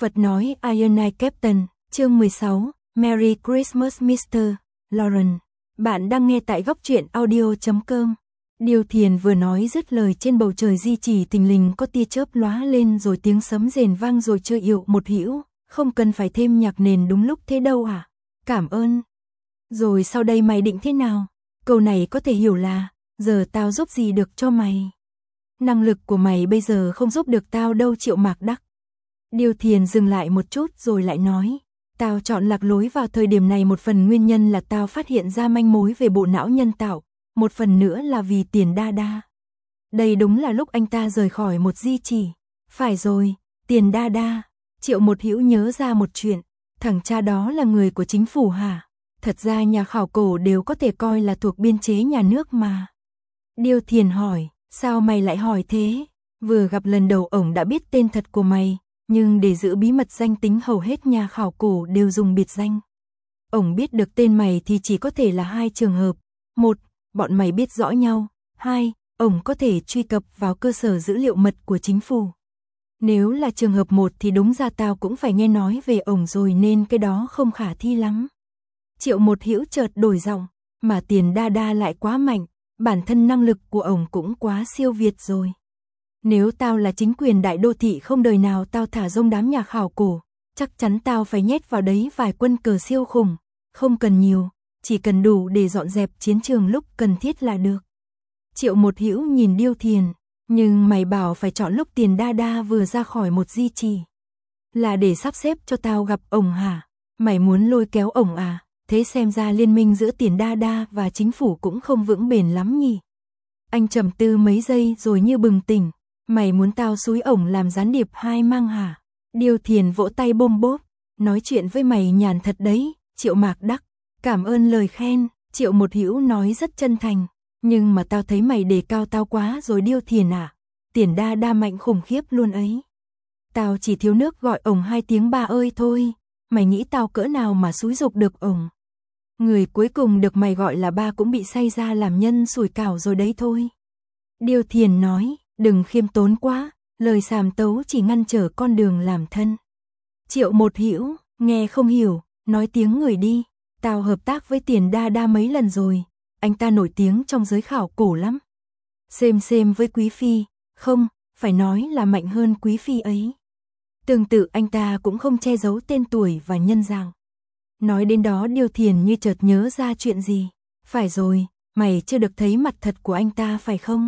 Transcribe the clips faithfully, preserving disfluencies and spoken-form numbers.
Phật nói Iron Knight Captain, chương mười sáu, Merry Christmas mister Lauren. Bạn đang nghe tại góc truyện audio chấm com. Điều Thiền vừa nói dứt lời, trên bầu trời di chỉ thình lình có tia chớp lóa lên, rồi tiếng sấm rền vang rồi chơi yệu một hữu, không cần phải thêm nhạc nền đúng lúc thế đâu à? Cảm ơn. Rồi sau đây mày định thế nào? Câu này có thể hiểu là, giờ tao giúp gì được cho mày? Năng lực của mày bây giờ không giúp được tao đâu Triệu Mạc Đắc. Điều Thiền dừng lại một chút rồi lại nói, tao chọn lạc lối vào thời điểm này, một phần nguyên nhân là tao phát hiện ra manh mối về bộ não nhân tạo, một phần nữa là vì Tiền Đa Đa. Đây đúng là lúc anh ta rời khỏi một di chỉ. Phải rồi, Tiền Đa Đa. Triệu Một Hữu nhớ ra một chuyện, thằng cha đó là người của chính phủ hả? Thật ra nhà khảo cổ đều có thể coi là thuộc biên chế nhà nước mà. Điều Thiền hỏi, sao mày lại hỏi thế? Vừa gặp lần đầu ổng đã biết tên thật của mày, nhưng để giữ bí mật danh tính hầu hết nhà khảo cổ đều dùng biệt danh. Ổng biết được tên mày thì chỉ có thể là hai trường hợp. Một, bọn mày biết rõ nhau. Hai, ổng có thể truy cập vào cơ sở dữ liệu mật của chính phủ. Nếu là trường hợp một thì đúng ra tao cũng phải nghe nói về ổng rồi, nên cái đó không khả thi lắm. Triệu Một Hữu chợt đổi giọng, mà Tiền Đa Đa lại quá mạnh, bản thân năng lực của ổng cũng quá siêu việt rồi. Nếu tao là chính quyền đại đô thị, không đời nào tao thả rông đám nhà khảo cổ, chắc chắn tao phải nhét vào đấy vài quân cờ siêu khủng, không cần nhiều, chỉ cần đủ để dọn dẹp chiến trường lúc cần thiết là được. Triệu Một Hữu nhìn Điêu Thiền, nhưng mày bảo phải chọn lúc Tiền Đa Đa vừa ra khỏi một di trì, là để sắp xếp cho tao gặp ổng hả? Mày muốn lôi kéo ổng à? Thế xem ra liên minh giữa Tiền Đa Đa và chính phủ cũng không vững bền lắm nhỉ? Anh trầm tư mấy giây rồi như bừng tỉnh, mày muốn tao xúi ổng làm gián điệp hai mang hả? Điêu Thiền vỗ tay bôm bốp, nói chuyện với mày nhàn thật đấy, Triệu Mạc Đắc. Cảm ơn lời khen, Triệu Một Hữu nói rất chân thành, nhưng mà tao thấy mày đề cao tao quá rồi Điêu Thiền à. Tiền Đa Đa mạnh khủng khiếp luôn ấy. Tao chỉ thiếu nước gọi ổng hai tiếng ba ơi thôi, mày nghĩ tao cỡ nào mà xúi giục được ổng. Người cuối cùng được mày gọi là ba cũng bị say ra làm nhân sủi cảo rồi đấy thôi. Điêu Thiền nói, đừng khiêm tốn quá, lời sàm tấu chỉ ngăn trở con đường làm thân. Triệu Một Hữu, nghe không hiểu, nói tiếng người đi. Tao hợp tác với Tiền Đa Đa mấy lần rồi, anh ta nổi tiếng trong giới khảo cổ lắm. Xem xem với Quý Phi, không, phải nói là mạnh hơn Quý Phi ấy. Tương tự anh ta cũng không che giấu tên tuổi và nhân dạng. Nói đến đó Điêu Thiền như chợt nhớ ra chuyện gì. Phải rồi, mày chưa được thấy mặt thật của anh ta phải không?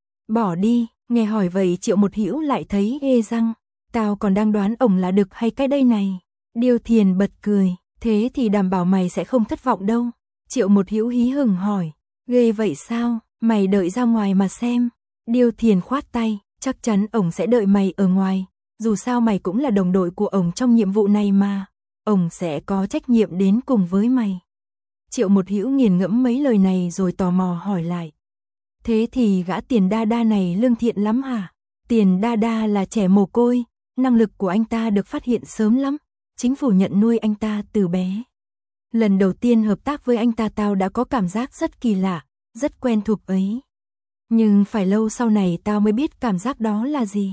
Bỏ đi, nghe hỏi vậy Triệu Một Hữu lại thấy ghê răng. Tao còn đang đoán ổng là đực hay cái đây này. Điêu Thiền bật cười, thế thì đảm bảo mày sẽ không thất vọng đâu. Triệu Một Hữu hí hửng hỏi, ghê vậy sao, mày đợi ra ngoài mà xem. Điêu Thiền khoát tay, chắc chắn ổng sẽ đợi mày ở ngoài. Dù sao mày cũng là đồng đội của ổng trong nhiệm vụ này mà. Ổng sẽ có trách nhiệm đến cùng với mày. Triệu Một Hữu nghiền ngẫm mấy lời này rồi tò mò hỏi lại. Thế thì gã Tiền Đa Đa này lương thiện lắm hả? Tiền Đa Đa là trẻ mồ côi, năng lực của anh ta được phát hiện sớm lắm. Chính phủ nhận nuôi anh ta từ bé. Lần đầu tiên hợp tác với anh ta tao đã có cảm giác rất kỳ lạ, rất quen thuộc ấy. Nhưng phải lâu sau này tao mới biết cảm giác đó là gì.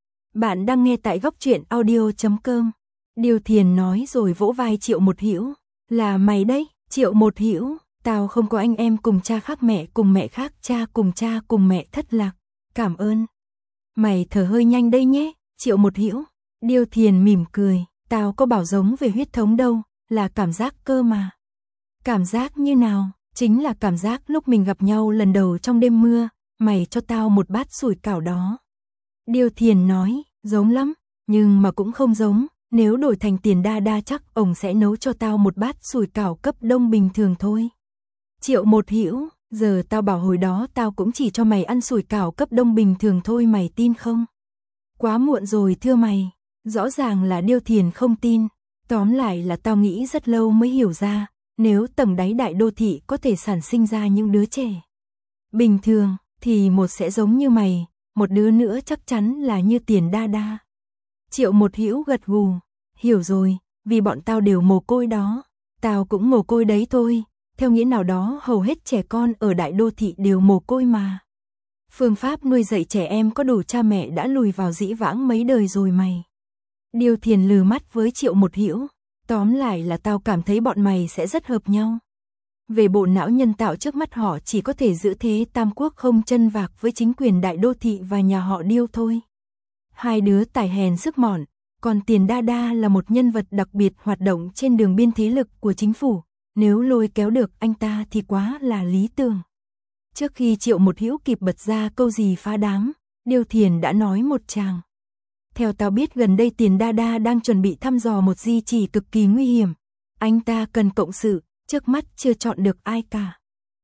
Bạn đang nghe tại góc truyện audio chấm com. Điêu Thiền nói rồi vỗ vai Triệu Một Hữu. Là mày đấy, Triệu Một Hữu, tao không có anh em cùng cha khác mẹ cùng mẹ khác cha cùng cha cùng mẹ thất lạc. Cảm ơn. Mày thở hơi nhanh đây nhé, Triệu Một Hữu. Điêu Thiền mỉm cười, tao có bảo giống về huyết thống đâu, là cảm giác cơ mà. Cảm giác như nào? Chính là cảm giác lúc mình gặp nhau lần đầu trong đêm mưa, mày cho tao một bát sủi cảo đó. Điêu Thiền nói, giống lắm, nhưng mà cũng không giống. Nếu đổi thành Tiền Đa Đa chắc ổng sẽ nấu cho tao một bát sủi cảo cấp đông bình thường thôi. Triệu Một Hữu, giờ tao bảo hồi đó tao cũng chỉ cho mày ăn sủi cảo cấp đông bình thường thôi, mày tin không? Quá muộn rồi thưa mày. Rõ ràng là Điêu Thiền không tin. Tóm lại là tao nghĩ rất lâu mới hiểu ra, nếu tầng đáy đại đô thị có thể sản sinh ra những đứa trẻ bình thường, thì một sẽ giống như mày, một đứa nữa chắc chắn là như Tiền Đa Đa. Triệu Một Hữu gật gù, hiểu rồi, vì bọn tao đều mồ côi đó. Tao cũng mồ côi đấy thôi, theo nghĩa nào đó hầu hết trẻ con ở đại đô thị đều mồ côi mà. Phương pháp nuôi dạy trẻ em có đủ cha mẹ đã lùi vào dĩ vãng mấy đời rồi mày. Điêu Thiền lừ mắt với Triệu Một Hữu, tóm lại là tao cảm thấy bọn mày sẽ rất hợp nhau. Về bộ não nhân tạo trước mắt họ chỉ có thể giữ thế tam quốc không chân vạc với chính quyền đại đô thị và nhà họ Điêu thôi. Hai đứa tài hèn sức mọn, còn Tiền Đa Đa là một nhân vật đặc biệt hoạt động trên đường biên thế lực của chính phủ, nếu lôi kéo được anh ta thì quá là lý tưởng. Trước khi Triệu Một Hữu kịp bật ra câu gì phá đám, Điêu Thiền đã nói một tràng. Theo tao biết gần đây Tiền Đa Đa đang chuẩn bị thăm dò một di chỉ cực kỳ nguy hiểm. Anh ta cần cộng sự, trước mắt chưa chọn được ai cả.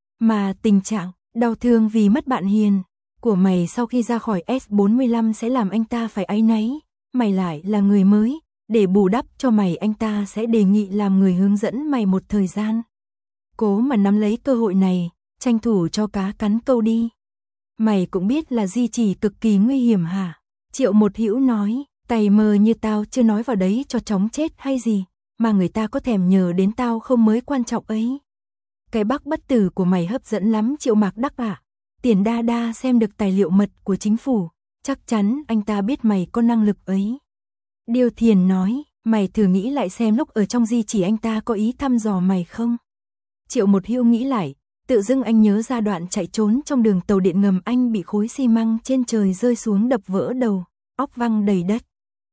Mà tình trạng đau thương vì mất bạn hiền của mày sau khi ra khỏi S bốn mươi lăm sẽ làm anh ta phải áy náy. Mày lại là người mới, để bù đắp cho mày anh ta sẽ đề nghị làm người hướng dẫn mày một thời gian. Cố mà nắm lấy cơ hội này, tranh thủ cho cá cắn câu đi. Mày cũng biết là di chỉ cực kỳ nguy hiểm hả? Triệu Một Hữu nói, tay mơ như tao chưa nói vào đấy cho chóng chết hay gì, mà người ta có thèm nhờ đến tao không mới quan trọng ấy. Cái Bắc bất tử của mày hấp dẫn lắm Triệu Mạc Đắc ạ. Tiền Đa Đa xem được tài liệu mật của chính phủ, chắc chắn anh ta biết mày có năng lực ấy. Điêu Thiền nói, mày thử nghĩ lại xem lúc ở trong di chỉ anh ta có ý thăm dò mày không? Triệu Một Hữu nghĩ lại, tự dưng anh nhớ ra đoạn chạy trốn trong đường tàu điện ngầm anh bị khối xi măng trên trời rơi xuống đập vỡ đầu, óc văng đầy đất.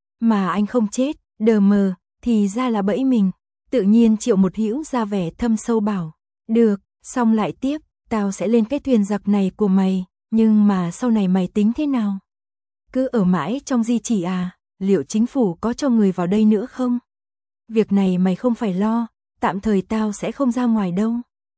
Mà anh không chết, đờ mờ, thì ra là bẫy mình. Tự nhiên Triệu Một Hữu ra vẻ thâm sâu bảo, được, xong lại tiếp, tao sẽ lên cái thuyền giặc này của mày, nhưng mà sau này mày tính thế nào? Cứ ở mãi trong di chỉ à, liệu chính phủ có cho người vào đây nữa không? Việc này mày không phải lo, tạm thời tao sẽ không ra ngoài đâu.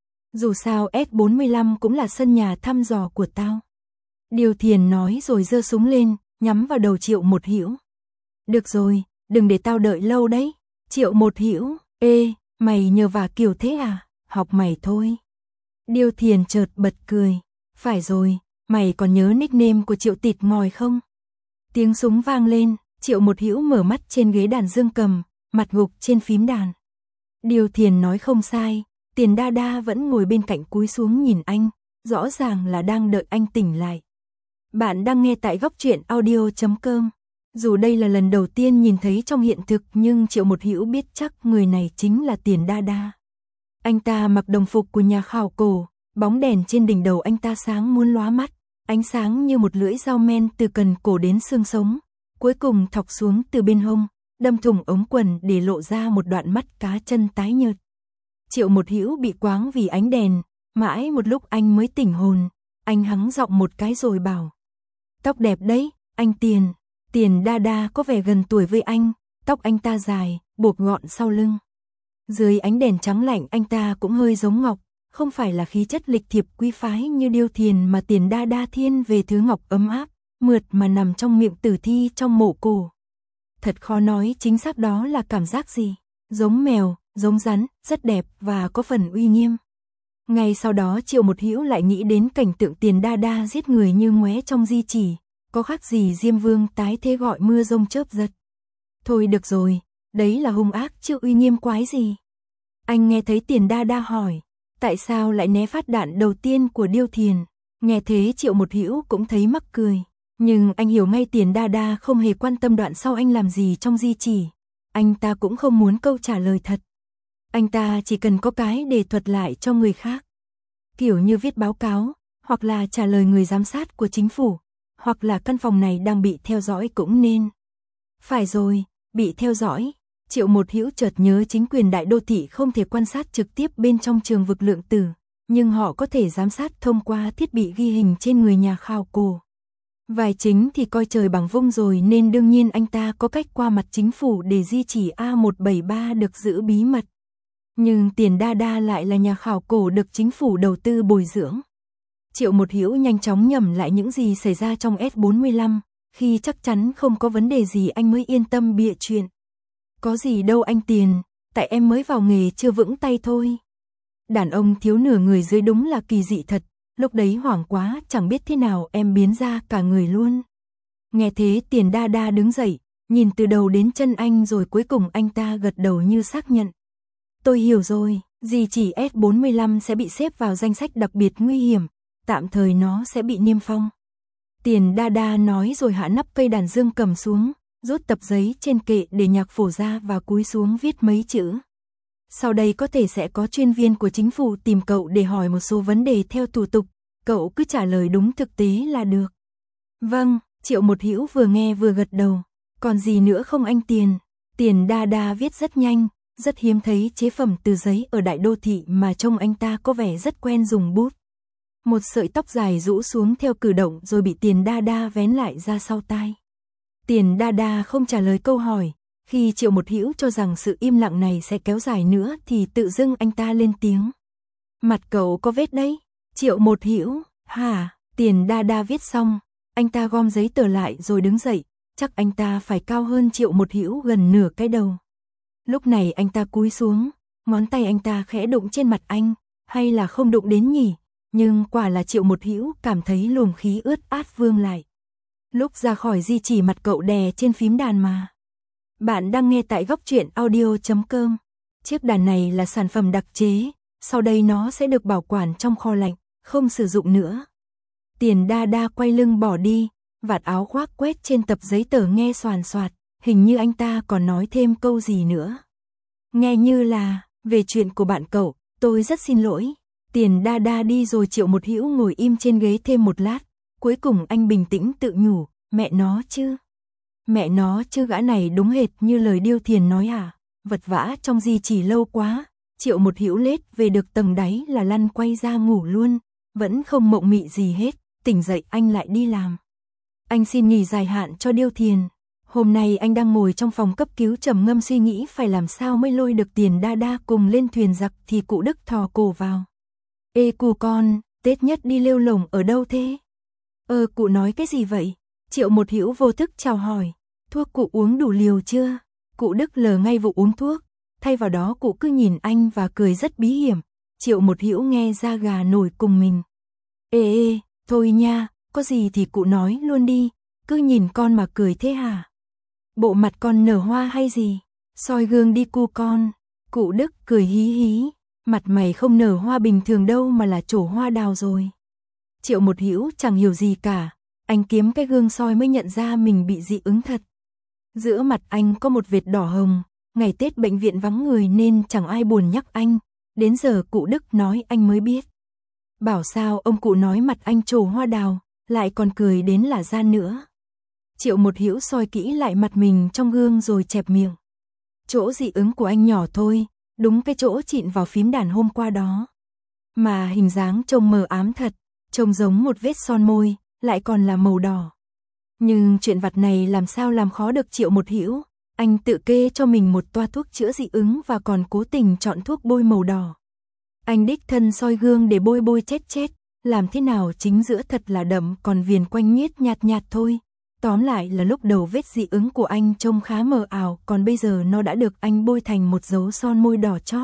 Dù sao S bốn mươi lăm cũng là sân nhà thăm dò của tao. Điêu Thiền nói rồi giơ súng lên, nhắm vào đầu Triệu Một Hữu. Được rồi, đừng để tao đợi lâu đấy. Triệu Một Hữu, ê, mày nhờ vả kiểu thế à? Học mày thôi. Điêu Thiền chợt bật cười. Phải rồi, mày còn nhớ nickname của Triệu Tịt Ngòi không? Tiếng súng vang lên, Triệu Một Hữu mở mắt trên ghế đàn dương cầm, mặt gục trên phím đàn. Điêu Thiền nói không sai, Tiền Đa Đa vẫn ngồi bên cạnh cúi xuống nhìn anh, rõ ràng là đang đợi anh tỉnh lại. Bạn đang nghe tại góc truyện audio chấm com. Dù đây là lần đầu tiên nhìn thấy trong hiện thực nhưng Triệu Một Hữu biết chắc người này chính là Tiền Đa Đa. Anh ta mặc đồng phục của nhà khảo cổ, bóng đèn trên đỉnh đầu anh ta sáng muôn lóa mắt, ánh sáng như một lưỡi dao men từ cần cổ đến xương sống, cuối cùng thọc xuống từ bên hông, đâm thủng ống quần để lộ ra một đoạn mắt cá chân tái nhợt. Triệu Một Hữu bị quáng vì ánh đèn, mãi một lúc anh mới tỉnh hồn, anh hắng giọng một cái rồi bảo. Tóc đẹp đấy, anh Tiền. Tiền Đa Đa có vẻ gần tuổi với anh, tóc anh ta dài, buộc gọn sau lưng. Dưới ánh đèn trắng lạnh anh ta cũng hơi giống ngọc, không phải là khí chất lịch thiệp quý phái như Điêu Thiền mà Tiền Đa Đa thiên về thứ ngọc ấm áp, mượt mà nằm trong miệng tử thi trong mộ cổ. Thật khó nói chính xác đó là cảm giác gì, giống mèo, giống rắn, rất đẹp và có phần uy nghiêm. Ngay sau đó Triệu Một Hữu lại nghĩ đến cảnh tượng Tiền Đa Đa giết người như ngoé trong di chỉ, có khác gì Diêm Vương tái thế gọi mưa rông chớp giật. Thôi được rồi, đấy là hung ác chứ uy nghiêm quái gì. Anh nghe thấy Tiền Đa Đa hỏi, tại sao lại né phát đạn đầu tiên của Điêu Thiền. Nghe thế Triệu Một Hữu cũng thấy mắc cười, nhưng anh hiểu ngay Tiền Đa Đa không hề quan tâm đoạn sau anh làm gì trong di chỉ. Anh ta cũng không muốn câu trả lời thật. Anh ta chỉ cần có cái để thuật lại cho người khác. Kiểu như viết báo cáo, hoặc là trả lời người giám sát của chính phủ, hoặc là căn phòng này đang bị theo dõi cũng nên. Phải rồi, bị theo dõi. Triệu Một Hữu chợt nhớ chính quyền đại đô thị không thể quan sát trực tiếp bên trong trường vực lượng tử, nhưng họ có thể giám sát thông qua thiết bị ghi hình trên người nhà khảo cổ. Vài chính thì coi trời bằng vung rồi nên đương nhiên anh ta có cách qua mặt chính phủ để di chỉ A một bảy ba được giữ bí mật. Nhưng Tiền Đa Đa lại là nhà khảo cổ được chính phủ đầu tư bồi dưỡng. Triệu Một Hữu nhanh chóng nhẩm lại những gì xảy ra trong S bốn mươi lăm, khi chắc chắn không có vấn đề gì anh mới yên tâm bịa chuyện. Có gì đâu anh Tiền, tại em mới vào nghề chưa vững tay thôi. Đàn ông thiếu nửa người dưới đúng là kỳ dị thật, lúc đấy hoảng quá chẳng biết thế nào em biến ra cả người luôn. Nghe thế Tiền Đa Đa đứng dậy, nhìn từ đầu đến chân anh rồi cuối cùng anh ta gật đầu như xác nhận. Tôi hiểu rồi, di chỉ S bốn mươi lăm sẽ bị xếp vào danh sách đặc biệt nguy hiểm, tạm thời nó sẽ bị niêm phong. Tiền Đa Đa nói rồi hạ nắp cây đàn dương cầm xuống, rút tập giấy trên kệ để nhạc phổ ra và cúi xuống viết mấy chữ. Sau đây có thể sẽ có chuyên viên của chính phủ tìm cậu để hỏi một số vấn đề theo thủ tục, cậu cứ trả lời đúng thực tế là được. Vâng, Triệu Một Hữu vừa nghe vừa gật đầu. Còn gì nữa không anh Tiền? Tiền đa đa viết rất nhanh, rất hiếm thấy chế phẩm từ giấy ở đại đô thị mà trông anh ta có vẻ rất quen dùng bút. Một sợi tóc dài rũ xuống theo cử động rồi bị Tiền đa đa vén lại ra sau tai. Tiền đa đa không trả lời câu hỏi. Khi Triệu Một Hữu cho rằng sự im lặng này sẽ kéo dài nữa thì tự dưng anh ta lên tiếng. Mặt cậu có vết đấy. Triệu Một Hữu, hả? Tiền đa đa viết xong, anh ta gom giấy tờ lại rồi đứng dậy, chắc anh ta phải cao hơn Triệu Một Hữu gần nửa cái đầu. Lúc này anh ta cúi xuống, ngón tay anh ta khẽ đụng trên mặt anh, hay là không đụng đến nhỉ? Nhưng quả là Triệu Một Hữu cảm thấy luồng khí ướt át vương lại. Lúc ra khỏi di chỉ mặt cậu đè trên phím đàn mà. Bạn đang nghe tại góc truyện audio chấm com. Chiếc đàn này là sản phẩm đặc chế, sau đây nó sẽ được bảo quản trong kho lạnh, không sử dụng nữa. Tiền đa đa quay lưng bỏ đi, vạt áo khoác quét trên tập giấy tờ nghe xoàn xoạt, hình như anh ta còn nói thêm câu gì nữa. Nghe như là, về chuyện của bạn cậu, tôi rất xin lỗi. Tiền đa đa đi rồi Triệu Một Hữu ngồi im trên ghế thêm một lát, cuối cùng anh bình tĩnh tự nhủ, mẹ nó chứ. Mẹ nó chứ gã này đúng hệt như lời Điêu Thiền nói à, vật vã trong di chỉ lâu quá. Triệu Một Hữu lết về được tầng đáy là lăn quay ra ngủ luôn, vẫn không mộng mị gì hết, tỉnh dậy anh lại đi làm. Anh xin nghỉ dài hạn cho Điêu Thiền. Hôm nay anh đang ngồi trong phòng cấp cứu trầm ngâm suy nghĩ phải làm sao mới lôi được Tiền đa đa cùng lên thuyền giặc thì cụ Đức thò cổ vào. Ê cụ con, Tết nhất đi lêu lổng ở đâu thế? Ờ cụ nói cái gì vậy? Triệu Một Hữu vô thức chào hỏi. Thuốc cụ uống đủ liều chưa? Cụ Đức lờ ngay vụ uống thuốc, thay vào đó cụ cứ nhìn anh và cười rất bí hiểm. Triệu Một Hữu nghe da gà nổi cùng mình. Ê ê, thôi nha, có gì thì cụ nói luôn đi, cứ nhìn con mà cười thế hả? Bộ mặt con nở hoa hay gì? Soi gương đi cu con. Cụ Đức cười hí hí, mặt mày không nở hoa bình thường đâu mà là trổ hoa đào rồi. Triệu Một Hữu chẳng hiểu gì cả, anh kiếm cái gương soi mới nhận ra mình bị dị ứng thật. Giữa mặt anh có một vệt đỏ hồng, ngày Tết bệnh viện vắng người nên chẳng ai buồn nhắc anh, đến giờ cụ Đức nói anh mới biết. Bảo sao ông cụ nói mặt anh trổ hoa đào, lại còn cười đến là gian nữa. Triệu Một Hữu soi kỹ lại mặt mình trong gương rồi chẹp miệng. Chỗ dị ứng của anh nhỏ thôi, đúng cái chỗ chịn vào phím đàn hôm qua đó. Mà hình dáng trông mờ ám thật, trông giống một vết son môi, lại còn là màu đỏ. Nhưng chuyện vặt này làm sao làm khó được Triệu Một Hữu, anh tự kê cho mình một toa thuốc chữa dị ứng và còn cố tình chọn thuốc bôi màu đỏ. Anh đích thân soi gương để bôi bôi chết chết, làm thế nào chính giữa thật là đậm còn viền quanh miết nhạt nhạt thôi. Tóm lại là lúc đầu vết dị ứng của anh trông khá mờ ảo, còn bây giờ nó đã được anh bôi thành một dấu son môi đỏ chót.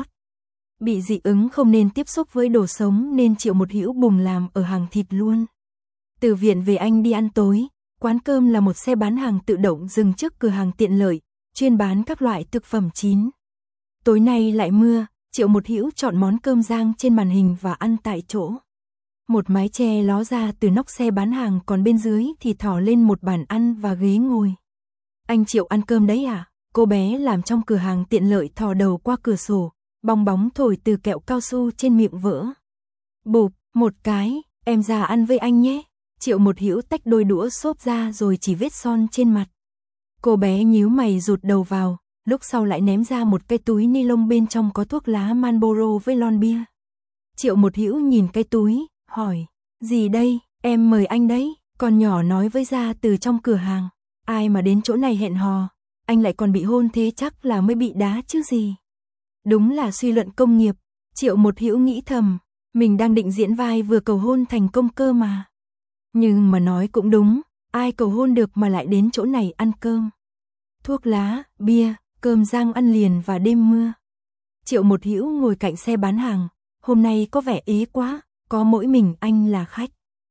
Bị dị ứng không nên tiếp xúc với đồ sống nên Triệu Một Hữu bùng làm ở hàng thịt luôn. Từ viện về anh đi ăn tối, quán cơm là một xe bán hàng tự động dừng trước cửa hàng tiện lợi, chuyên bán các loại thực phẩm chín. Tối nay lại mưa, Triệu Một Hữu chọn món cơm rang trên màn hình và ăn tại chỗ. Một mái che ló ra từ nóc xe bán hàng, còn bên dưới thì thỏ lên một bàn ăn và ghế ngồi. Anh Triệu ăn cơm đấy à? Cô bé làm trong cửa hàng tiện lợi thò đầu qua cửa sổ, bong bóng thổi từ kẹo cao su trên miệng vỡ. Bụp, một cái, em ra ăn với anh nhé. Triệu Một Hữu tách đôi đũa xốp ra rồi chỉ vết son trên mặt. Cô bé nhíu mày rụt đầu vào, lúc sau lại ném ra một cái túi ni lông bên trong có thuốc lá Marlboro với lon bia. Triệu Một Hữu nhìn cái túi, hỏi, gì đây, em mời anh đấy, con nhỏ nói với Gia từ trong cửa hàng, ai mà đến chỗ này hẹn hò, anh lại còn bị hôn thế chắc là mới bị đá chứ gì. Đúng là suy luận công nghiệp, Triệu Một Hữu nghĩ thầm, mình đang định diễn vai vừa cầu hôn thành công cơ mà. Nhưng mà nói cũng đúng, ai cầu hôn được mà lại đến chỗ này ăn cơm. Thuốc lá, bia, cơm rang ăn liền và đêm mưa. Triệu Một Hữu ngồi cạnh xe bán hàng, hôm nay có vẻ ế quá, có mỗi mình anh là khách.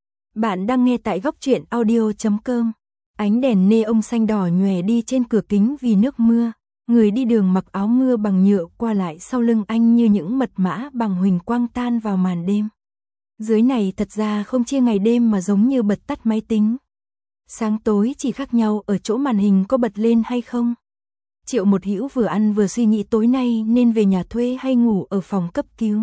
Bạn đang nghe tại góc truyện audio chấm com. Ánh đèn neon xanh đỏ nhòe đi trên cửa kính vì nước mưa, người đi đường mặc áo mưa bằng nhựa qua lại sau lưng anh như những mật mã bằng huỳnh quang tan vào màn đêm. Dưới này thật ra không chia ngày đêm mà giống như bật tắt máy tính. Sáng tối chỉ khác nhau ở chỗ màn hình có bật lên hay không. Triệu Một Hữu vừa ăn vừa suy nghĩ tối nay nên về nhà thuê hay ngủ ở phòng cấp cứu.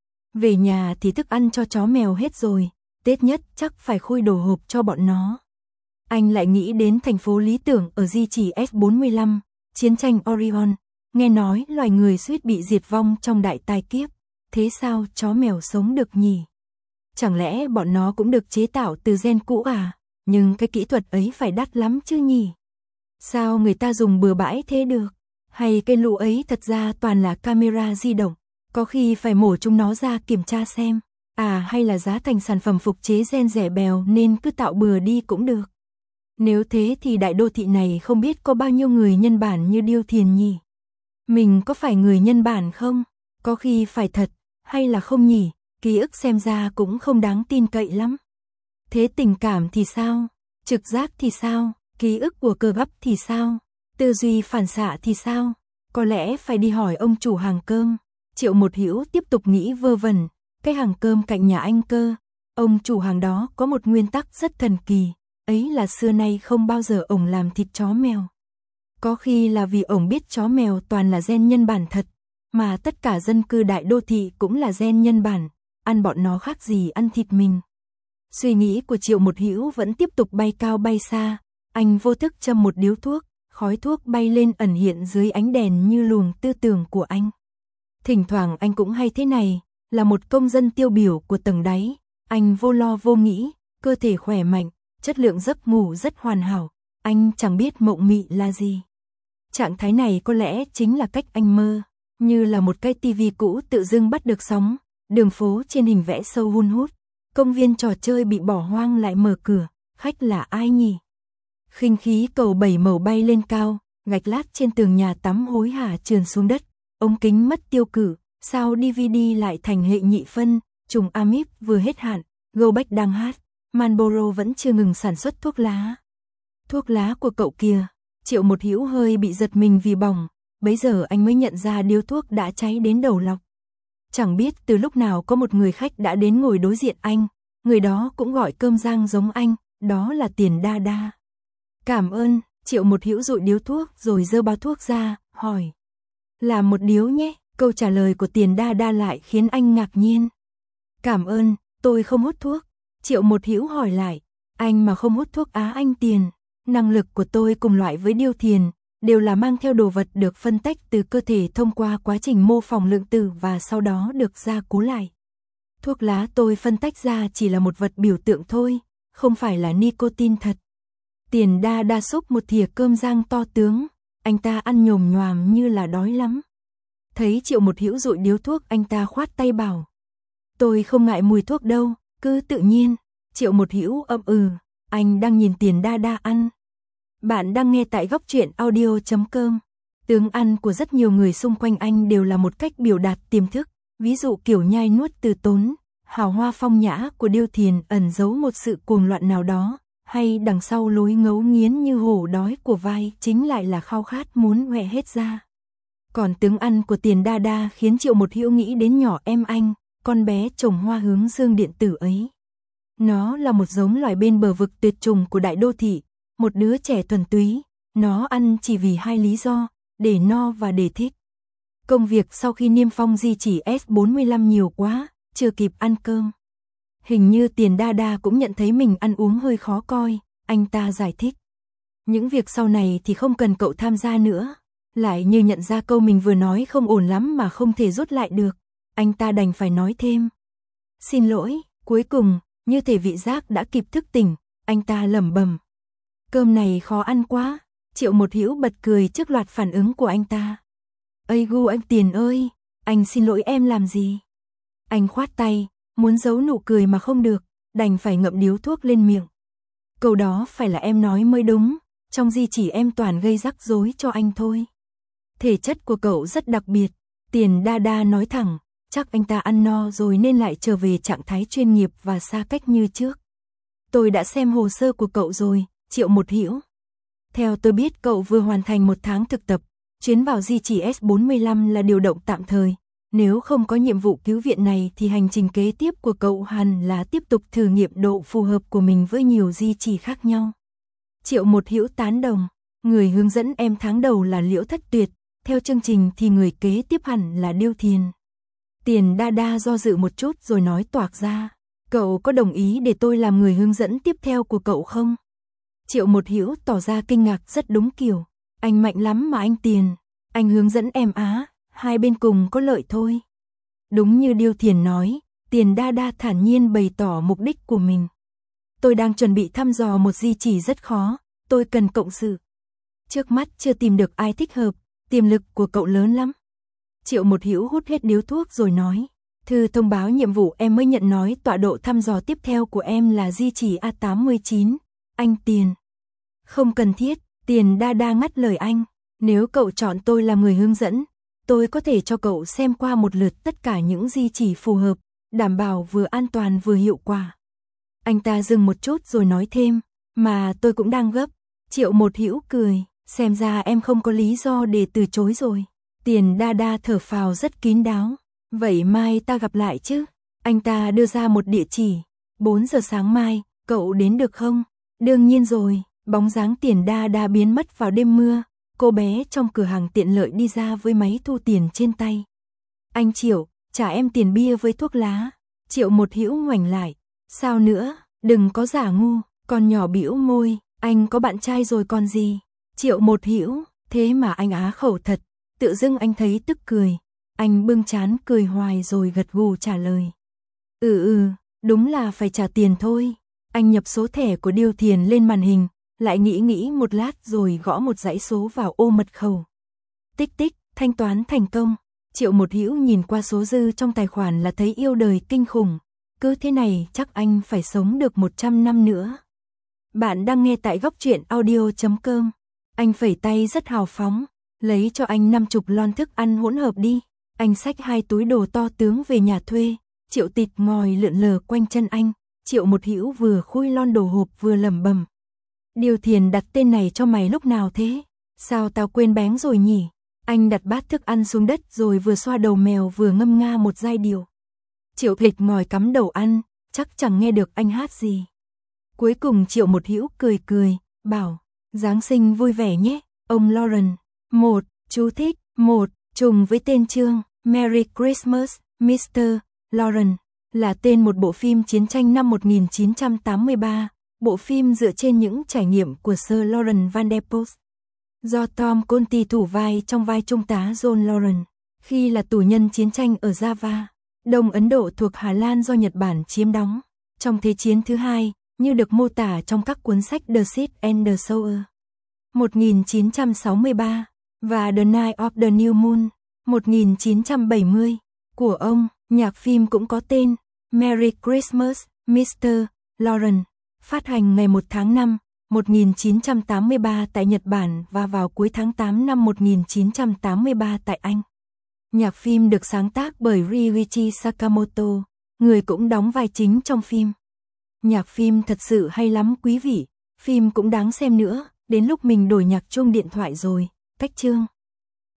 Về nhà thì thức ăn cho chó mèo hết rồi, Tết nhất chắc phải khui đồ hộp cho bọn nó. Anh lại nghĩ đến thành phố lý tưởng ở di chỉ S bốn mươi lăm, chiến tranh Orion, nghe nói loài người suýt bị diệt vong trong đại tai kiếp, thế sao chó mèo sống được nhỉ? Chẳng lẽ bọn nó cũng được chế tạo từ gen cũ à? Nhưng cái kỹ thuật ấy phải đắt lắm chứ nhỉ? Sao người ta dùng bừa bãi thế được? Hay cây lũ ấy thật ra toàn là camera di động, có khi phải mổ chúng nó ra kiểm tra xem. À hay là giá thành sản phẩm phục chế gen rẻ bèo nên cứ tạo bừa đi cũng được. Nếu thế thì đại đô thị này không biết có bao nhiêu người nhân bản như Điêu Thiền nhỉ? Mình có phải người nhân bản không? Có khi phải thật, hay là không nhỉ? Ký ức xem ra cũng không đáng tin cậy lắm. Thế tình cảm thì sao? Trực giác thì sao? Ký ức của cơ bắp thì sao? Tư duy phản xạ thì sao? Có lẽ phải đi hỏi ông chủ hàng cơm. Triệu Một Hữu tiếp tục nghĩ vơ vẩn. Cái hàng cơm cạnh nhà anh Cơ, ông chủ hàng đó có một nguyên tắc rất thần kỳ, ấy là xưa nay không bao giờ ổng làm thịt chó mèo. Có khi là vì ổng biết chó mèo toàn là gen nhân bản thật, mà tất cả dân cư đại đô thị cũng là gen nhân bản, ăn bọn nó khác gì ăn thịt mình. Suy nghĩ của Triệu Một Hữu vẫn tiếp tục bay cao bay xa, anh vô thức châm một điếu thuốc, khói thuốc bay lên ẩn hiện dưới ánh đèn như luồng tư tưởng của anh. Thỉnh thoảng anh cũng hay thế này. Là một công dân tiêu biểu của tầng đáy, anh vô lo vô nghĩ, cơ thể khỏe mạnh, chất lượng giấc ngủ rất hoàn hảo, anh chẳng biết mộng mị là gì. Trạng thái này có lẽ chính là cách anh mơ, như là một cái tivi cũ tự dưng bắt được sóng, đường phố trên hình vẽ sâu hun hút, công viên trò chơi bị bỏ hoang lại mở cửa, khách là ai nhỉ? Khinh khí cầu bảy màu bay lên cao, gạch lát trên tường nhà tắm hối hả trườn xuống đất, ống kính mất tiêu cử. Sao đê vê đê lại thành hệ nhị phân, trùng amip vừa hết hạn, Go-Back đang hát, Marlboro vẫn chưa ngừng sản xuất thuốc lá. Thuốc lá của cậu kìa, Triệu Một Hữu hơi bị giật mình vì bỏng, bấy giờ anh mới nhận ra điếu thuốc đã cháy đến đầu lọc. Chẳng biết từ lúc nào có một người khách đã đến ngồi đối diện anh, người đó cũng gọi cơm rang giống anh, đó là Tiền Đa Đa. Cảm ơn, Triệu Một Hữu dụi điếu thuốc rồi giơ bao thuốc ra, hỏi. Làm một điếu nhé. Câu trả lời của Tiền Đa Đa lại khiến anh ngạc nhiên. Cảm ơn, tôi không hút thuốc. Triệu Một Hữu hỏi lại, anh mà không hút thuốc á anh Tiền, năng lực của tôi cùng loại với Điêu Thiền, đều là mang theo đồ vật được phân tách từ cơ thể thông qua quá trình mô phỏng lượng tử và sau đó được gia cố lại. Thuốc lá tôi phân tách ra chỉ là một vật biểu tượng thôi, không phải là nicotine thật. Tiền Đa Đa xúc một thìa cơm rang to tướng, anh ta ăn nhồm nhoàm như là đói lắm. Thấy Triệu Một Hữu dụi điếu thuốc anh ta khoát tay bảo. Tôi không ngại mùi thuốc đâu, cứ tự nhiên. Triệu Một Hữu ậm ừ, anh đang nhìn Tiền Đa Đa ăn. Bạn đang nghe tại góc truyện audio chấm com. Tướng ăn của rất nhiều người xung quanh anh đều là một cách biểu đạt tiềm thức. Ví dụ kiểu nhai nuốt từ tốn, hào hoa phong nhã của Điêu Thiền ẩn giấu một sự cuồng loạn nào đó. Hay đằng sau lối ngấu nghiến như hổ đói của vai chính lại là khao khát muốn hoẹ hết ra. Còn tướng ăn của Tiền Đa Đa khiến Triệu Một Hữu nghĩ đến nhỏ em anh, con bé trồng hoa hướng dương điện tử ấy. Nó là một giống loài bên bờ vực tuyệt chủng của đại đô thị, một đứa trẻ thuần túy, nó ăn chỉ vì hai lý do, để no và để thích. Công việc sau khi niêm phong di chỉ S bốn mươi lăm nhiều quá, chưa kịp ăn cơm. Hình như Tiền Đa Đa cũng nhận thấy mình ăn uống hơi khó coi, anh ta giải thích. Những việc sau này thì không cần cậu tham gia nữa. Lại như nhận ra câu mình vừa nói không ổn lắm mà không thể rút lại được, anh ta đành phải nói thêm. Xin lỗi, cuối cùng, như thể vị giác đã kịp thức tỉnh, anh ta lẩm bẩm. Cơm này khó ăn quá, Triệu Một Hữu bật cười trước loạt phản ứng của anh ta. Ây gu anh Tiền ơi, anh xin lỗi em làm gì? Anh khoát tay, muốn giấu nụ cười mà không được, đành phải ngậm điếu thuốc lên miệng. Câu đó phải là em nói mới đúng, trong di chỉ em toàn gây rắc rối cho anh thôi. Thể chất của cậu rất đặc biệt, Tiền Đa Đa nói thẳng, chắc anh ta ăn no rồi nên lại trở về trạng thái chuyên nghiệp và xa cách như trước. Tôi đã xem hồ sơ của cậu rồi, Triệu Một Hữu. Theo tôi biết cậu vừa hoàn thành một tháng thực tập, chuyến vào di chỉ S bốn mươi lăm là điều động tạm thời. Nếu không có nhiệm vụ cứu viện này thì hành trình kế tiếp của cậu hẳn là tiếp tục thử nghiệm độ phù hợp của mình với nhiều di chỉ khác nhau. Triệu Một Hữu tán đồng, người hướng dẫn em tháng đầu là Liễu Thất Tuyệt, theo chương trình thì người kế tiếp hẳn là Điêu Thiền. Tiền Đa Đa do dự một chút rồi nói toạc ra, cậu có đồng ý để tôi làm người hướng dẫn tiếp theo của cậu không? Triệu Một Hữu tỏ ra kinh ngạc rất đúng kiểu, anh mạnh lắm mà anh Tiền, anh hướng dẫn em á, hai bên cùng có lợi thôi. Đúng như Điêu Thiền nói, Tiền Đa Đa thản nhiên bày tỏ mục đích của mình. Tôi đang chuẩn bị thăm dò một di chỉ rất khó, tôi cần cộng sự. Trước mắt chưa tìm được ai thích hợp, tiềm lực của cậu lớn lắm. Triệu Một Hữu hút hết điếu thuốc rồi nói, thư thông báo nhiệm vụ em mới nhận nói tọa độ thăm dò tiếp theo của em là di chỉ A tám mươi chín, anh Tiền. Không cần thiết, Tiền Đa Đa ngắt lời anh, nếu cậu chọn tôi làm người hướng dẫn, tôi có thể cho cậu xem qua một lượt tất cả những di chỉ phù hợp, đảm bảo vừa an toàn vừa hiệu quả. Anh ta dừng một chút rồi nói thêm, mà tôi cũng đang gấp. Triệu Một Hữu cười, xem ra em không có lý do để từ chối rồi. Tiền Đa Đa thở phào rất kín đáo, vậy mai ta gặp lại chứ. Anh ta đưa ra một địa chỉ, bốn giờ sáng mai, cậu đến được không? Đương nhiên rồi, bóng dáng Tiền Đa Đa biến mất vào đêm mưa, cô bé trong cửa hàng tiện lợi đi ra với máy thu tiền trên tay. Anh Triệu, trả em tiền bia với thuốc lá. Triệu Một Hữu ngoảnh lại, sao nữa, đừng có giả ngu, con nhỏ bĩu môi, anh có bạn trai rồi còn gì. Triệu Một Hữu, thế mà anh á khẩu thật, tự dưng anh thấy tức cười, anh bưng trán cười hoài rồi gật gù trả lời. Ừ ừ, đúng là phải trả tiền thôi. Anh nhập số thẻ của Điêu Thiền lên màn hình, lại nghĩ nghĩ một lát rồi gõ một dãy số vào ô mật khẩu. Tích tích, thanh toán thành công. Triệu Một Hữu nhìn qua số dư trong tài khoản là thấy yêu đời kinh khủng. Cứ thế này chắc anh phải sống được một trăm năm nữa. Bạn đang nghe tại góc truyện audio chấm com. Anh phẩy tay rất hào phóng, lấy cho anh năm chục lon thức ăn hỗn hợp đi. Anh xách hai túi đồ to tướng về nhà thuê. Triệu Tịt ngồi lượn lờ quanh chân anh. Triệu Một Hữu vừa khui lon đồ hộp vừa lẩm bẩm. Điêu Thiền đặt tên này cho mày lúc nào thế? Sao tao quên bén rồi nhỉ? Anh đặt bát thức ăn xuống đất rồi vừa xoa đầu mèo vừa ngâm nga một giai điệu. Triệu Tịt ngồi cắm đầu ăn, chắc chẳng nghe được anh hát gì. Cuối cùng Triệu Một Hữu cười cười, bảo, Giáng sinh vui vẻ nhé, ông Lauren. Một, chú thích, một, trùng với tên chương, Merry Christmas, mít-tơ Lauren, là tên một bộ phim chiến tranh năm một nghìn chín trăm tám mươi ba, bộ phim dựa trên những trải nghiệm của Sir Lawrence Van der Post. Do Tom Conti thủ vai trong vai trung tá John Lawrence, khi là tù nhân chiến tranh ở Java, Đông Ấn Độ thuộc Hà Lan do Nhật Bản chiếm đóng, trong Thế chiến thứ hai, như được mô tả trong các cuốn sách The Seed and the Sower một nghìn chín trăm sáu mươi ba và The Night of the New Moon một nghìn chín trăm bảy mươi của ông. Nhạc phim cũng có tên Merry Christmas, mít-tơ Lawrence, phát hành ngày một tháng năm một nghìn chín trăm tám mươi ba tại Nhật Bản và vào cuối tháng tám năm một nghìn chín trăm tám mươi ba tại Anh. Nhạc phim được sáng tác bởi Ryuichi Sakamoto, người cũng đóng vai chính trong phim. Nhạc phim thật sự hay lắm quý vị, phim cũng đáng xem nữa, đến lúc mình đổi nhạc chuông điện thoại rồi, cách chương.